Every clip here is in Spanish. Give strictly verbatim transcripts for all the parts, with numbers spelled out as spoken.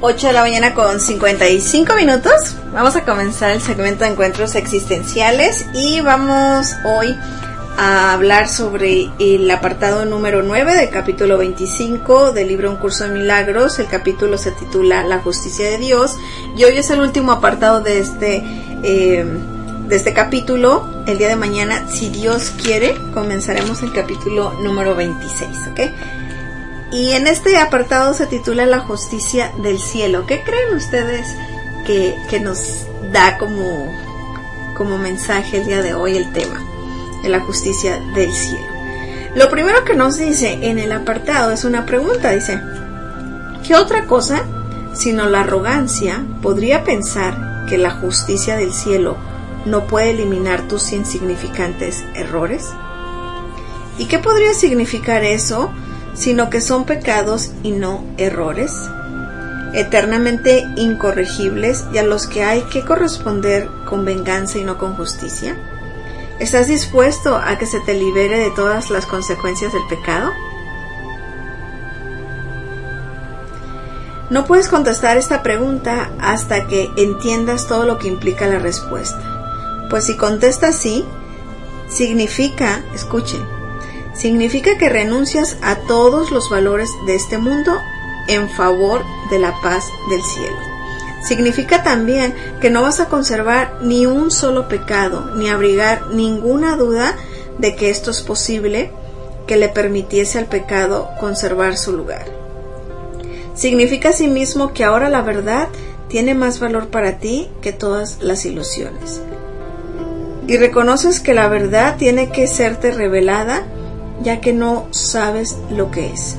ocho de la mañana con cincuenta y cinco minutos. Vamos a comenzar el segmento de encuentros existenciales y vamos hoy a hablar sobre el apartado número nueve del capítulo veinticinco del libro Un Curso de Milagros. El capítulo se titula La Justicia de Dios y hoy es el último apartado de este eh, de este capítulo. El día de mañana, si Dios quiere, comenzaremos el capítulo número veintiséis, ¿ok? Y en este apartado se titula La Justicia del Cielo. ¿Qué creen ustedes que, que nos da como, como mensaje el día de hoy el tema de la justicia del cielo? Lo primero que nos dice en el apartado es una pregunta. Dice: ¿qué otra cosa sino la arrogancia podría pensar que la justicia del cielo no puede eliminar tus insignificantes errores? ¿Y qué podría significar eso sino que son pecados y no errores, eternamente incorregibles y a los que hay que corresponder con venganza y no con justicia? ¿Estás dispuesto a que se te libere de todas las consecuencias del pecado? No puedes contestar esta pregunta hasta que entiendas todo lo que implica la respuesta. Pues si contestas sí, significa, escuchen, significa que renuncias a todos los valores de este mundo en favor de la paz del cielo. Significa también que no vas a conservar ni un solo pecado, ni abrigar ninguna duda de que esto es posible, que le permitiese al pecado conservar su lugar. Significa asimismo que ahora la verdad tiene más valor para ti que todas las ilusiones. Y reconoces que la verdad tiene que serte revelada, ya que no sabes lo que es.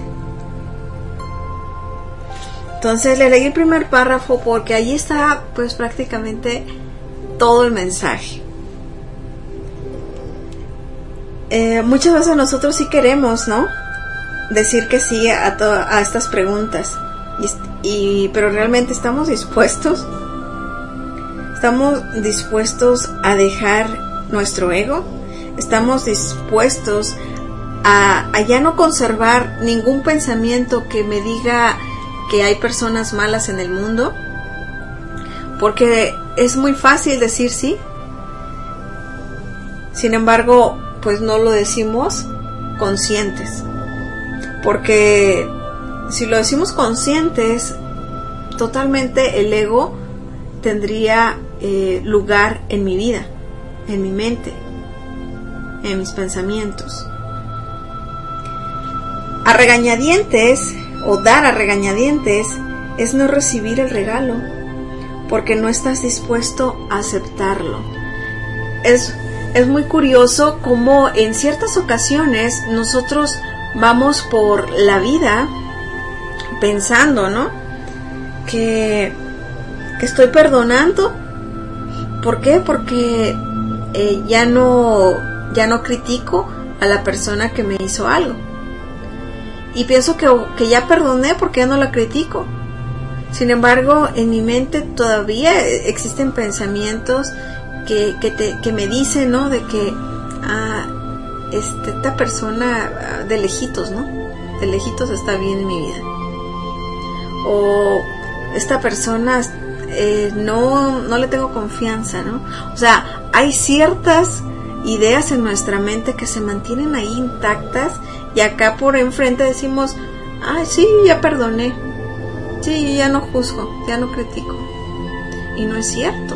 Entonces le leí el primer párrafo porque allí está pues prácticamente todo el mensaje. Eh, muchas veces nosotros sí queremos, ¿no?, decir que sí a, to- a estas preguntas, y, y, pero realmente estamos dispuestos, estamos dispuestos a dejar nuestro ego, estamos dispuestos A, a ya no conservar ningún pensamiento que me diga que hay personas malas en el mundo, porque es muy fácil decir sí, sin embargo pues no lo decimos conscientes, porque si lo decimos conscientes, totalmente el ego tendría eh, lugar en mi vida, en mi mente, en mis pensamientos. A regañadientes, o dar a regañadientes, es no recibir el regalo, porque no estás dispuesto a aceptarlo. Es, es muy curioso cómo en ciertas ocasiones nosotros vamos por la vida pensando, ¿no?, que, que estoy perdonando. ¿Por qué? Porque eh, ya no, ya no critico a la persona que me hizo algo. Y pienso que, que ya perdoné porque ya no la critico. Sin embargo, en mi mente todavía existen pensamientos que, que, te, que me dicen, ¿no?, de que ah, este, esta persona de lejitos, ¿no? De lejitos está bien en mi vida. O esta persona eh, no, no le tengo confianza, ¿no? O sea, hay ciertas ideas en nuestra mente que se mantienen ahí intactas. Y acá por enfrente decimos: ay, sí, ya perdoné, sí, ya no juzgo, ya no critico. Y no es cierto.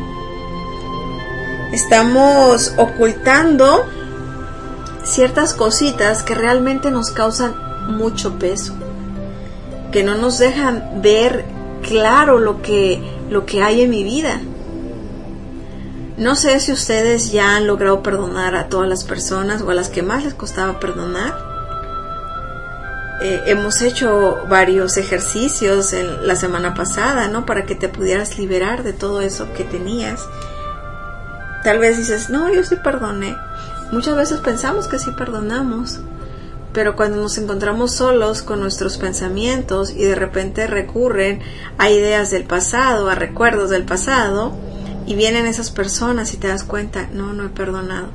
Estamos ocultando ciertas cositas que realmente nos causan mucho peso, que no nos dejan ver claro lo que, lo que hay en mi vida. No sé si ustedes ya han logrado perdonar a todas las personas o a las que más les costaba perdonar. Eh, hemos hecho varios ejercicios en la semana pasada, ¿no?, para que te pudieras liberar de todo eso que tenías. Tal vez dices: no, yo sí perdoné. Muchas veces pensamos que sí perdonamos, pero cuando nos encontramos solos con nuestros pensamientos y de repente recurren a ideas del pasado, a recuerdos del pasado, y vienen esas personas y te das cuenta: no, no he perdonado.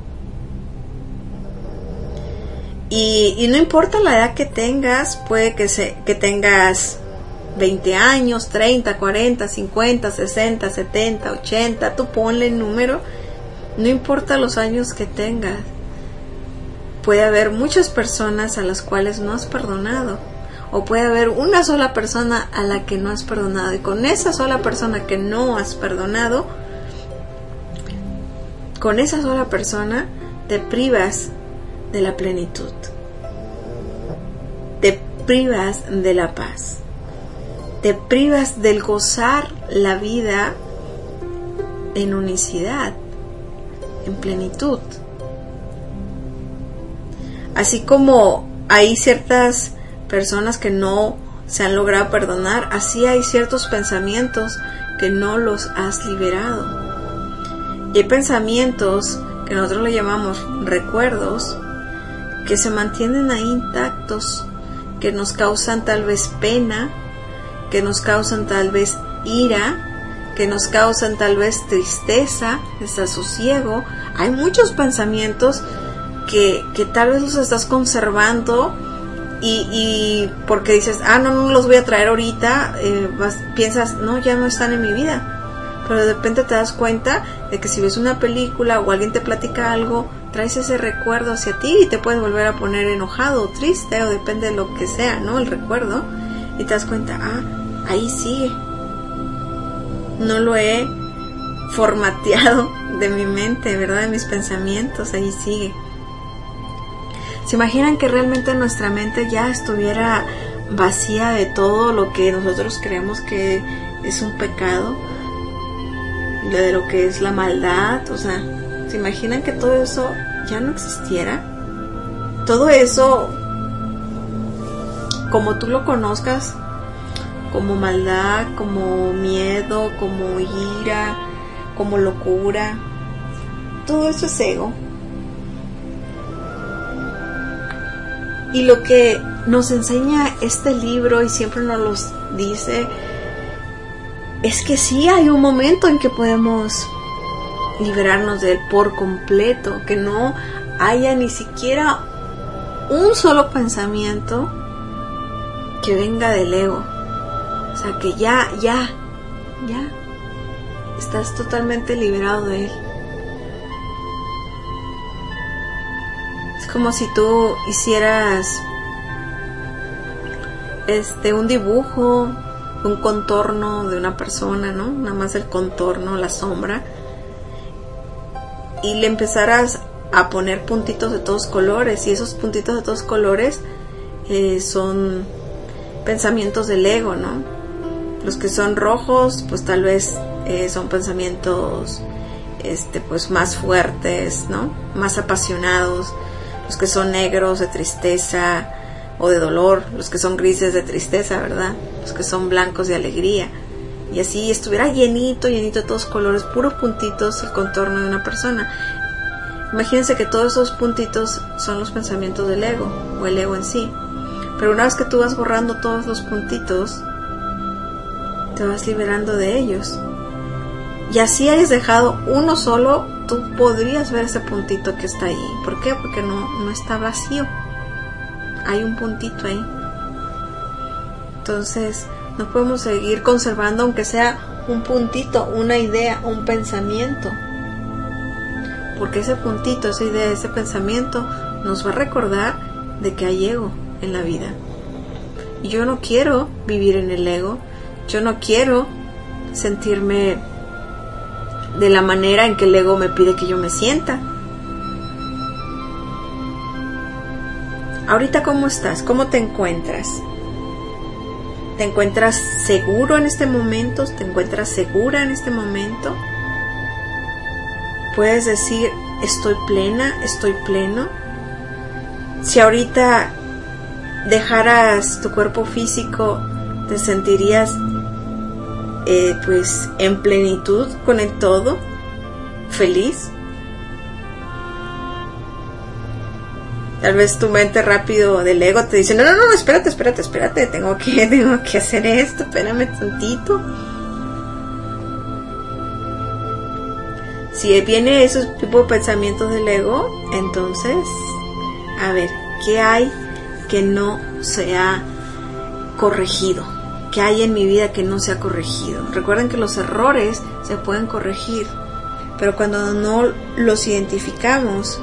Y, y no importa la edad que tengas, puede que, se, que tengas veinte años, treinta, cuarenta, cincuenta, sesenta, setenta, ochenta, tú ponle el número, no importa los años que tengas. Puede haber muchas personas a las cuales no has perdonado, o puede haber una sola persona a la que no has perdonado, y con esa sola persona que no has perdonado, con esa sola persona te privas de la plenitud, te privas de la paz, te privas del gozar la vida en unicidad, en plenitud. Así como hay ciertas personas que no se han logrado perdonar, así hay ciertos pensamientos que no los has liberado. Y hay pensamientos que nosotros le llamamos recuerdos, que se mantienen ahí intactos, que nos causan tal vez pena, que nos causan tal vez ira, que nos causan tal vez tristeza, desasosiego. Hay muchos pensamientos que, que tal vez los estás conservando y, y porque dices, ah, no, no los voy a traer ahorita, eh, vas, piensas, no, ya no están en mi vida. Pero de repente te das cuenta de que si ves una película o alguien te platica algo, traes ese recuerdo hacia ti y te puedes volver a poner enojado o triste, o depende de lo que sea, ¿no? El recuerdo. Y te das cuenta, ah, ahí sigue. No lo he formateado de mi mente, ¿verdad? De mis pensamientos, ahí sigue. ¿Se imaginan que realmente nuestra mente ya estuviera vacía de todo lo que nosotros creemos que es un pecado? De lo que es la maldad, o sea, ¿se imaginan que todo eso ya no existiera? Todo eso, como tú lo conozcas, como maldad, como miedo, como ira, como locura, todo eso es ego. Y lo que nos enseña este libro, y siempre nos lo dice, es que sí hay un momento en que podemos liberarnos de él por completo, que no haya ni siquiera un solo pensamiento que venga del ego. O sea, que ya, ya, ya estás totalmente liberado de él. Es como si tú hicieras este un dibujo, un contorno de una persona, ¿no? Nada más el contorno, la sombra, y le empezaras a poner puntitos de todos colores, y esos puntitos de todos colores eh, son pensamientos del ego, ¿no? Los que son rojos, pues tal vez eh, son pensamientos este, pues más fuertes, ¿no? Más apasionados. Los que son negros, de tristeza o de dolor, los que son grises, de tristeza, ¿verdad? Los que son blancos, de alegría. Y así estuviera llenito, llenito de todos colores, puros puntitos, el contorno de una persona. Imagínense que todos esos puntitos son los pensamientos del ego, o el ego en sí. Pero una vez que tú vas borrando todos los puntitos, te vas liberando de ellos. Y así hayas dejado uno solo, tú podrías ver ese puntito que está ahí. ¿Por qué? Porque no, no está vacío. Hay un puntito ahí. Entonces, no podemos seguir conservando, aunque sea un puntito, una idea, un pensamiento. Porque ese puntito, esa idea, ese pensamiento nos va a recordar de que hay ego en la vida. Y yo no quiero vivir en el ego. Yo no quiero sentirme de la manera en que el ego me pide que yo me sienta. Ahorita, ¿cómo estás? ¿Cómo te encuentras? ¿Te encuentras seguro en este momento? ¿Te encuentras segura en este momento? Puedes decir, estoy plena, estoy pleno. Si ahorita dejaras tu cuerpo físico, ¿te sentirías eh, pues en plenitud con el todo? ¿Feliz? Tal vez tu mente rápido del ego te dice, no, no, no, espérate, espérate, espérate, tengo que, tengo que hacer esto, espérame tantito. Si viene esos tipos de pensamientos del ego, entonces, a ver, ¿qué hay que no se ha corregido? que hay en mi vida que no se ha corregido. Recuerden que los errores se pueden corregir, pero cuando no los identificamos,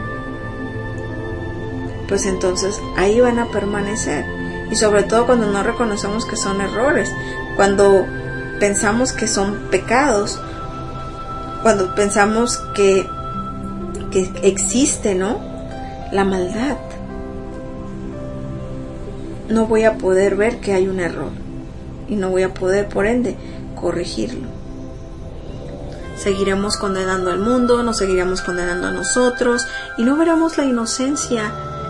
pues entonces ahí van a permanecer. Y sobre todo cuando no reconocemos que son errores, cuando pensamos que son pecados, cuando pensamos que, que existe, ¿no?, la maldad, no voy a poder ver que hay un error y no voy a poder, por ende, corregirlo. Seguiremos condenando al mundo, nos seguiremos condenando a nosotros y no veremos la inocencia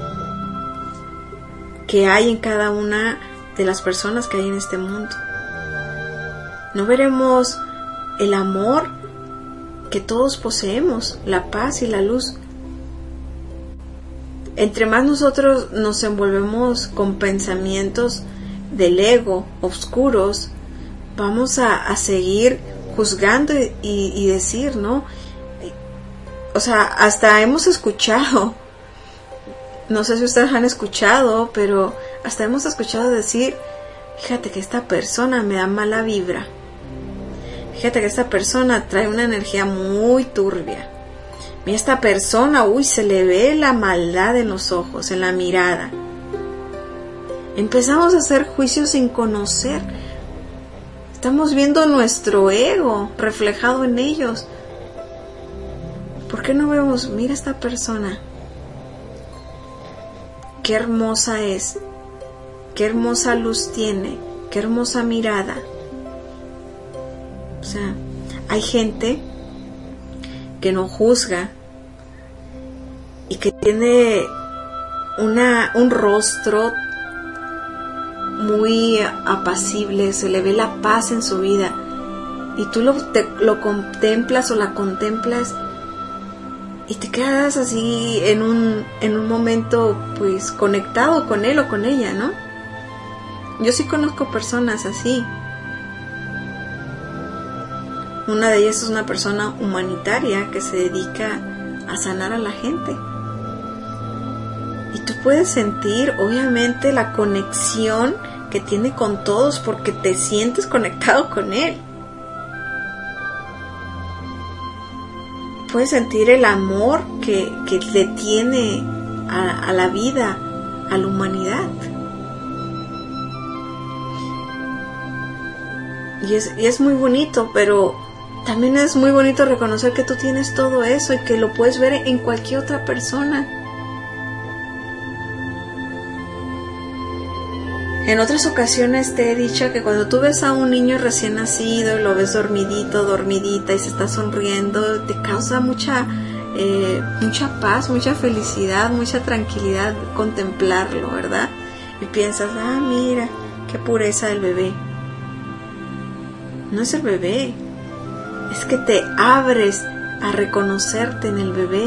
que hay en cada una de las personas que hay en este mundo. No veremos el amor que todos poseemos, la paz y la luz. Entre más nosotros nos envolvemos con pensamientos del ego oscuros, vamos a, a seguir juzgando y, y, y decir, ¿no? O sea, hasta hemos escuchado, no sé si ustedes han escuchado, pero hasta hemos escuchado decir, fíjate que esta persona me da mala vibra, fíjate que esta persona trae una energía muy turbia, mira esta persona, uy, se le ve la maldad en los ojos, en la mirada. Empezamos a hacer juicios sin conocer. Estamos viendo nuestro ego reflejado en ellos. ¿Por qué no vemos, mira esta persona, qué hermosa es, qué hermosa luz tiene, qué hermosa mirada? O sea, hay gente que no juzga y que tiene una, un rostro muy apacible, se le ve la paz en su vida y tú lo, te, lo contemplas o la contemplas y te quedas así en un, en un momento pues conectado con él o con ella, ¿no? Yo sí conozco personas así. Una de ellas es una persona humanitaria que se dedica a sanar a la gente. Y tú puedes sentir, obviamente, la conexión que tiene con todos porque te sientes conectado con él. Puedes sentir el amor que, que le tiene a, a la vida, a la humanidad. Y es, y es muy bonito, pero también es muy bonito reconocer que tú tienes todo eso y que lo puedes ver en cualquier otra persona. En otras ocasiones te he dicho que cuando tú ves a un niño recién nacido y lo ves dormidito, dormidita y se está sonriendo, te causa mucha, eh, mucha paz, mucha felicidad, mucha tranquilidad contemplarlo, ¿verdad? Y piensas, ah, mira, qué pureza del bebé. No es el bebé, es que te abres a reconocerte en el bebé.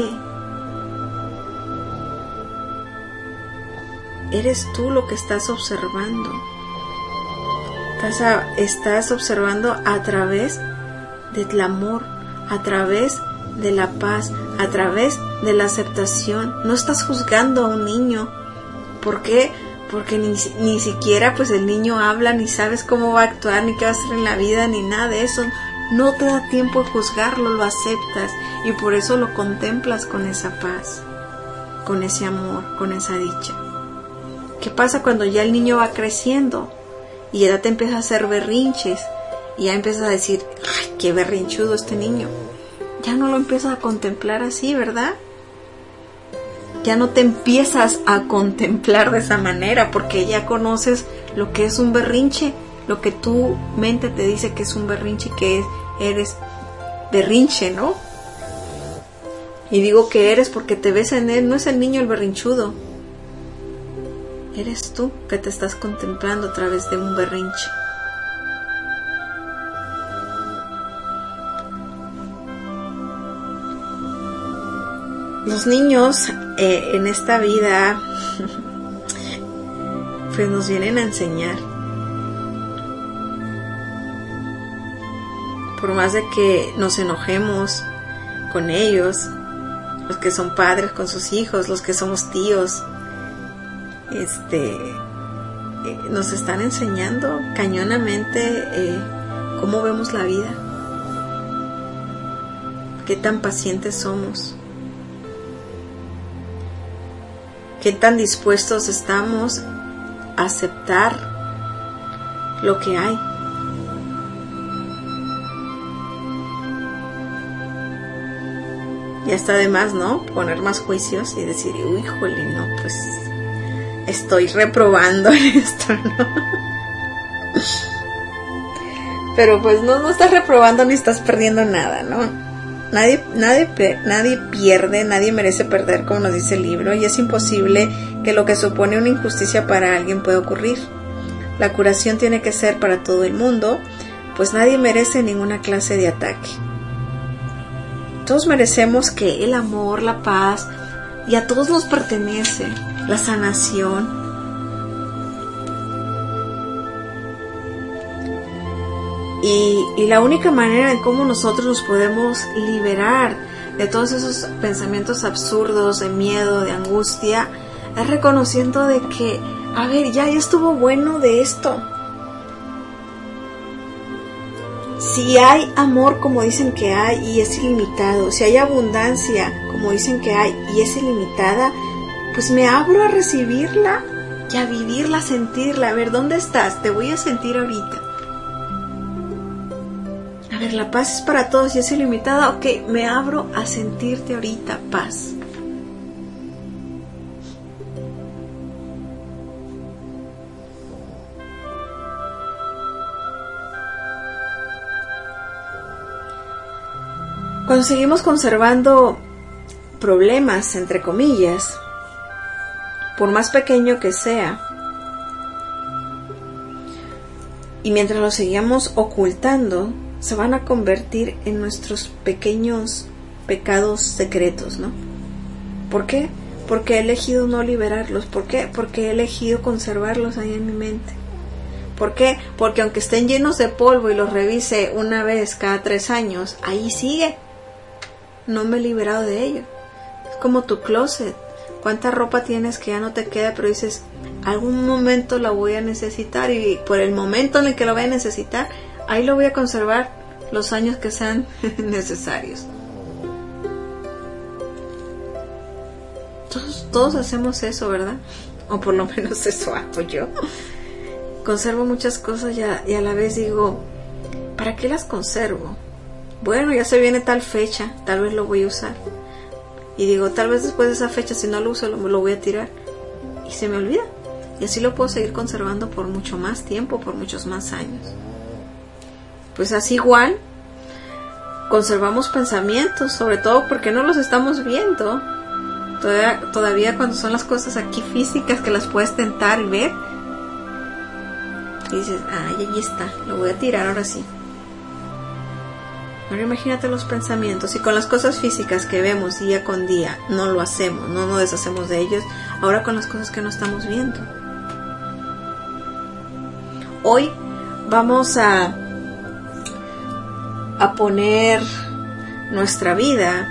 Eres tú lo que estás observando. Estás, a, estás observando a través del amor, a través de la paz, a través de la aceptación. No estás juzgando a un niño. ¿Por qué? Porque ni, ni siquiera pues el niño habla, ni sabes cómo va a actuar, ni qué va a hacer en la vida, ni nada de eso. No te da tiempo de juzgarlo, lo aceptas y por eso lo contemplas con esa paz, con ese amor, con esa dicha. ¿Qué pasa cuando ya el niño va creciendo y ya te empieza a hacer berrinches y ya empiezas a decir, ay, qué berrinchudo este niño? Ya no lo empiezas a contemplar así, ¿verdad? Ya no te empiezas a contemplar de esa manera porque ya conoces lo que es un berrinche, lo que tu mente te dice que es un berrinche, que es, eres berrinche, ¿no? Y digo que eres porque te ves en él, no es el niño el berrinchudo. Eres tú que te estás contemplando a través de un berrinche. Los niños eh, en esta vida pues nos vienen a enseñar. Por más de que nos enojemos con ellos, los que son padres con sus hijos, los que somos tíos, este, eh, nos están enseñando cañonamente eh, cómo vemos la vida, qué tan pacientes somos, qué tan dispuestos estamos a aceptar lo que hay. Ya está de más, ¿no? Poner más juicios y decir, uy, híjole, no, pues estoy reprobando esto, ¿no? Pero pues no, no estás reprobando ni estás perdiendo nada, ¿no? Nadie, nadie, nadie pierde, nadie merece perder, como nos dice el libro, y es imposible que lo que supone una injusticia para alguien pueda ocurrir. La curación tiene que ser para todo el mundo, pues nadie merece ninguna clase de ataque. Todos merecemos que el amor, la paz, y a todos nos pertenece la sanación. Y, y la única manera en cómo nosotros nos podemos liberar de todos esos pensamientos absurdos, de miedo, de angustia, es reconociendo de que, a ver, ya, ya estuvo bueno de esto. Si hay amor como dicen que hay y es ilimitado, si hay abundancia como dicen que hay y es ilimitada, pues me abro a recibirla y a vivirla, a sentirla. A ver, ¿dónde estás? Te voy a sentir ahorita. A ver, la paz es para todos y es ilimitada. Ok, me abro a sentirte ahorita, paz. Cuando seguimos conservando problemas, entre comillas, por más pequeño que sea, y mientras los seguimos ocultando, se van a convertir en nuestros pequeños pecados secretos, ¿no? ¿Por qué? Porque he elegido no liberarlos. ¿Por qué? Porque he elegido conservarlos ahí en mi mente. ¿Por qué? Porque aunque estén llenos de polvo y los revise una vez cada tres años, ahí sigue. No me he liberado de ello. Es como tu closet. ¿Cuánta ropa tienes que ya no te queda? Pero dices, algún momento la voy a necesitar, y por el momento en el que lo voy a necesitar, ahí lo voy a conservar los años que sean necesarios. Todos, todos hacemos eso, ¿verdad? O por lo menos eso hago yo. Conservo muchas cosas y a, y a la vez digo, ¿para qué las conservo? Bueno, ya se viene tal fecha, tal vez lo voy a usar. Y digo, tal vez después de esa fecha, si no lo uso, lo, lo voy a tirar. Y se me olvida. Y así lo puedo seguir conservando por mucho más tiempo, por muchos más años. Pues así igual, conservamos pensamientos, sobre todo porque no los estamos viendo. Todavía, todavía cuando son las cosas aquí físicas que las puedes tentar y ver. Y dices, ay, ahí está, lo voy a tirar ahora sí. Ahora imagínate los pensamientos, y con las cosas físicas que vemos día con día no lo hacemos, no nos deshacemos de ellos, ahora con las cosas que no estamos viendo. Hoy vamos a, a poner nuestra vida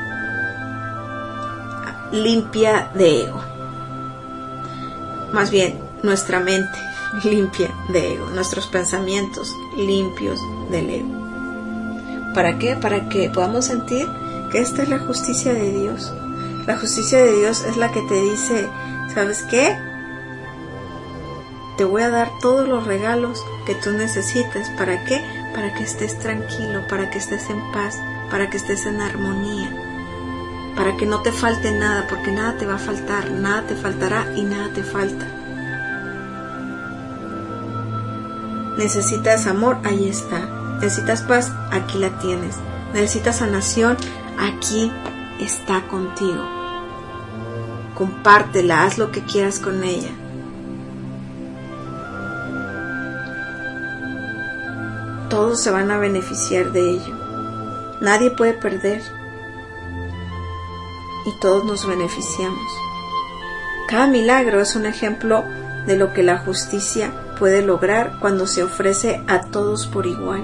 limpia de ego. Más bien, nuestra mente limpia de ego, nuestros pensamientos limpios del ego. ¿Para qué? Para que podamos sentir que esta es la justicia de Dios. La justicia de Dios es la que te dice, ¿sabes qué? Te voy a dar todos los regalos que tú necesites. ¿Para qué? Para que estés tranquilo, para que estés en paz, para que estés en armonía, para que no te falte nada, porque nada te va a faltar, nada te faltará y nada te falta. Necesitas amor, ahí está. Necesitas paz, aquí la tienes. Necesitas sanación, aquí está contigo. Compártela, haz lo que quieras con ella. Todos se van a beneficiar de ello. Nadie puede perder. Y todos nos beneficiamos. Cada milagro es un ejemplo de lo que la justicia puede lograr cuando se ofrece a todos por igual.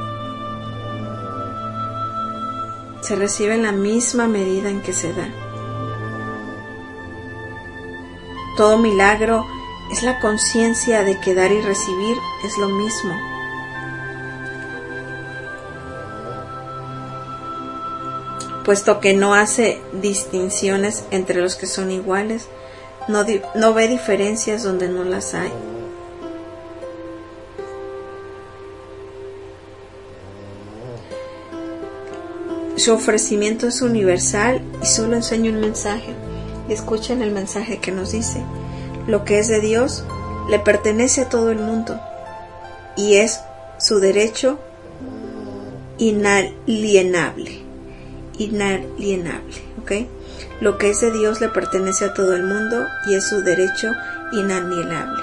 Se recibe en la misma medida en que se da. Todo milagro es la conciencia de que dar y recibir es lo mismo. Puesto que no hace distinciones entre los que son iguales, no, di- no ve diferencias donde no las hay. Su ofrecimiento es universal y solo enseña un mensaje. Y escuchen el mensaje que nos dice: lo que es de Dios le pertenece a todo el mundo y es su derecho inalienable. Inalienable, ¿ok? Lo que es de Dios le pertenece a todo el mundo y es su derecho inalienable.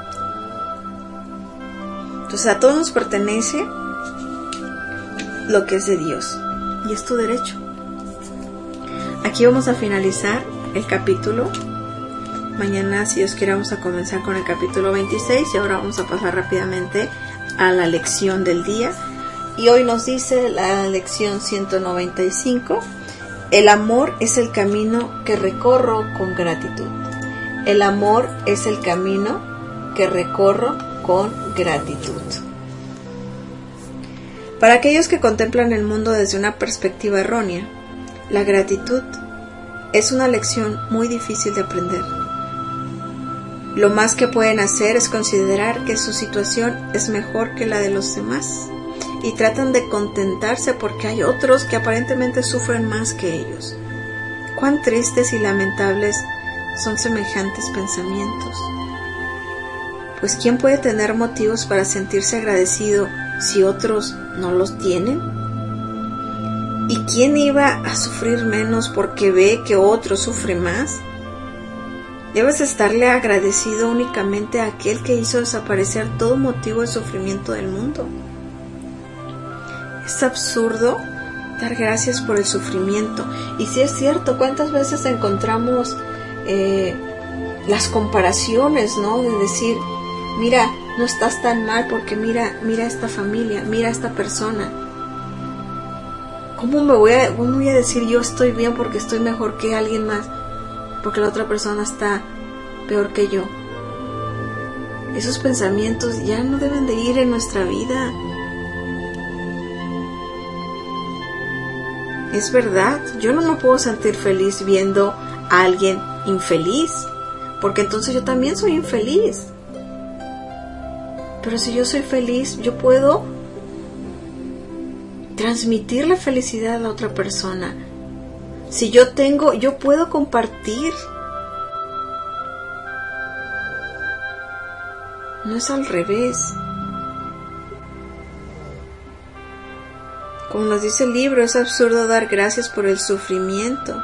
Entonces a todos nos pertenece lo que es de Dios y es tu derecho. Aquí vamos a finalizar el capítulo. Mañana, si Dios quiere, vamos a comenzar con el capítulo veintiséis y ahora vamos a pasar rápidamente a la lección del día. Y hoy nos dice la lección ciento noventa y cinco: el amor es el camino que recorro con gratitud. El amor es el camino que recorro con gratitud. Para aquellos que contemplan el mundo desde una perspectiva errónea, la gratitud es una lección muy difícil de aprender. Lo más que pueden hacer es considerar que su situación es mejor que la de los demás y tratan de contentarse porque hay otros que aparentemente sufren más que ellos. Cuán tristes y lamentables son semejantes pensamientos. Pues ¿quién puede tener motivos para sentirse agradecido si otros no los tienen? ¿Y quién iba a sufrir menos porque ve que otro sufre más? Debes estarle agradecido únicamente a aquel que hizo desaparecer todo motivo de sufrimiento del mundo. Es absurdo dar gracias por el sufrimiento. Y si es cierto, ¿cuántas veces encontramos eh, las comparaciones, ¿no? De decir, mira, no estás tan mal porque mira, mira esta familia, mira esta persona. ¿Cómo me voy a, cómo voy a decir yo estoy bien porque estoy mejor que alguien más? Porque la otra persona está peor que yo. Esos pensamientos ya no deben de ir en nuestra vida. Es verdad, yo no me puedo sentir feliz viendo a alguien infeliz, porque entonces yo también soy infeliz. Pero si yo soy feliz, yo puedo transmitir la felicidad a la otra persona. Si yo tengo, yo puedo compartir. No es al revés. Como nos dice el libro, es absurdo dar gracias por el sufrimiento.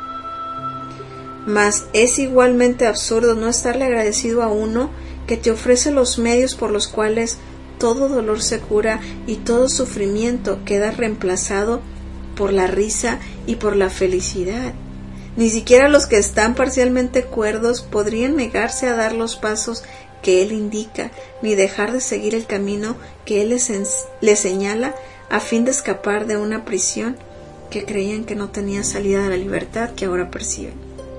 Mas es igualmente absurdo no estarle agradecido a uno que te ofrece los medios por los cuales todo dolor se cura y todo sufrimiento queda reemplazado por la risa y por la felicidad. Ni siquiera los que están parcialmente cuerdos podrían negarse a dar los pasos que Él indica, ni dejar de seguir el camino que Él les, les señala a fin de escapar de una prisión que creían que no tenía salida a la libertad que ahora perciben.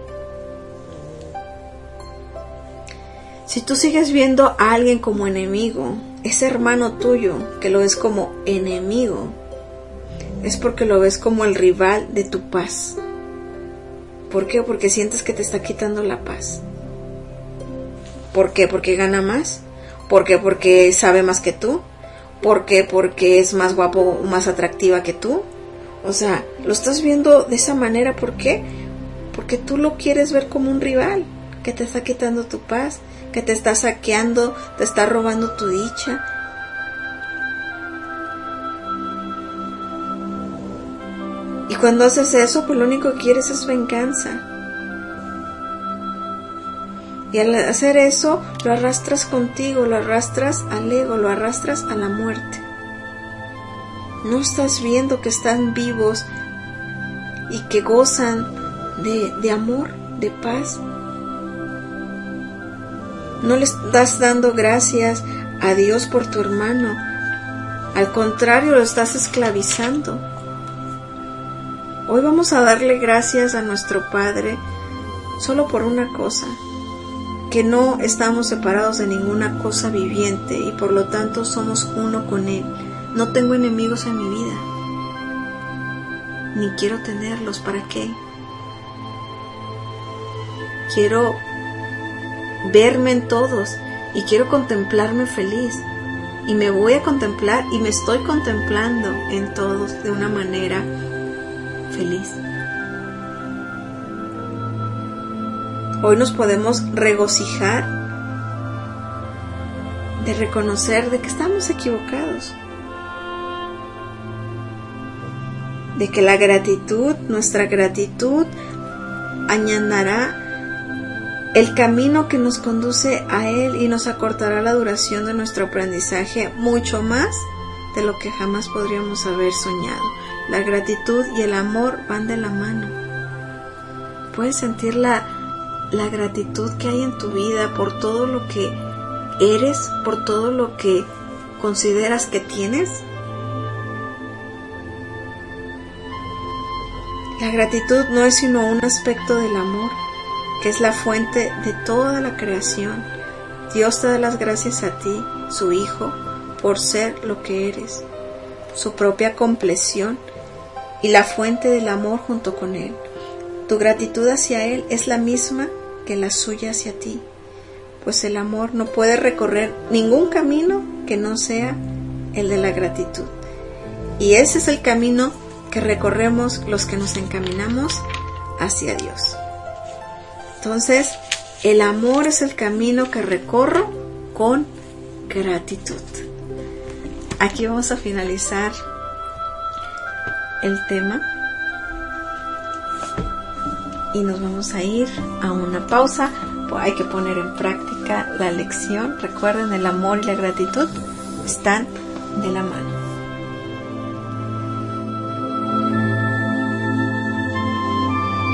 Si tú sigues viendo a alguien como enemigo, ese hermano tuyo que lo ves como enemigo, es porque lo ves como el rival de tu paz. ¿Por qué? Porque sientes que te está quitando la paz. ¿Por qué? Porque gana más. ¿Por qué? Porque sabe más que tú. ¿Por qué? Porque es más guapo o más atractiva que tú. O sea, lo estás viendo de esa manera. ¿Por qué? Porque tú lo quieres ver como un rival que te está quitando tu paz, que te está saqueando, te está robando tu dicha. Y cuando haces eso, pues lo único que quieres es venganza. Y al hacer eso, lo arrastras contigo, lo arrastras al ego, lo arrastras a la muerte. No estás viendo que están vivos y que gozan de, de amor, de paz. No le estás dando gracias a Dios por tu hermano. Al contrario, lo estás esclavizando. Hoy vamos a darle gracias a nuestro Padre solo por una cosa. que no estamos separados de ninguna cosa viviente y por lo tanto somos uno con Él. No tengo enemigos en mi vida, ni quiero tenerlos. ¿Para qué? Quiero verme en todos y quiero contemplarme feliz, y me voy a contemplar y me estoy contemplando en todos de una manera feliz. Hoy nos podemos regocijar de reconocer de que estamos equivocados, de que la gratitud, nuestra gratitud, añadirá el camino que nos conduce a Él y nos acortará la duración de nuestro aprendizaje mucho más de lo que jamás podríamos haber soñado. La gratitud y el amor van de la mano. Puedes sentir la, la gratitud que hay en tu vida por todo lo que eres, por todo lo que consideras que tienes. La gratitud no es sino un aspecto del amor, que es la fuente de toda la creación. Dios te da las gracias a ti, su Hijo, por ser lo que eres, su propia compleción y la fuente del amor junto con Él. Tu gratitud hacia Él es la misma que la suya hacia ti, pues el amor no puede recorrer ningún camino que no sea el de la gratitud. Y ese es el camino que recorremos los que nos encaminamos hacia Dios. Entonces, el amor es el camino que recorro con gratitud. Aquí vamos a finalizar el tema y nos vamos a ir a una pausa. Pues hay que poner en práctica la lección. Recuerden, el amor y la gratitud están de la mano.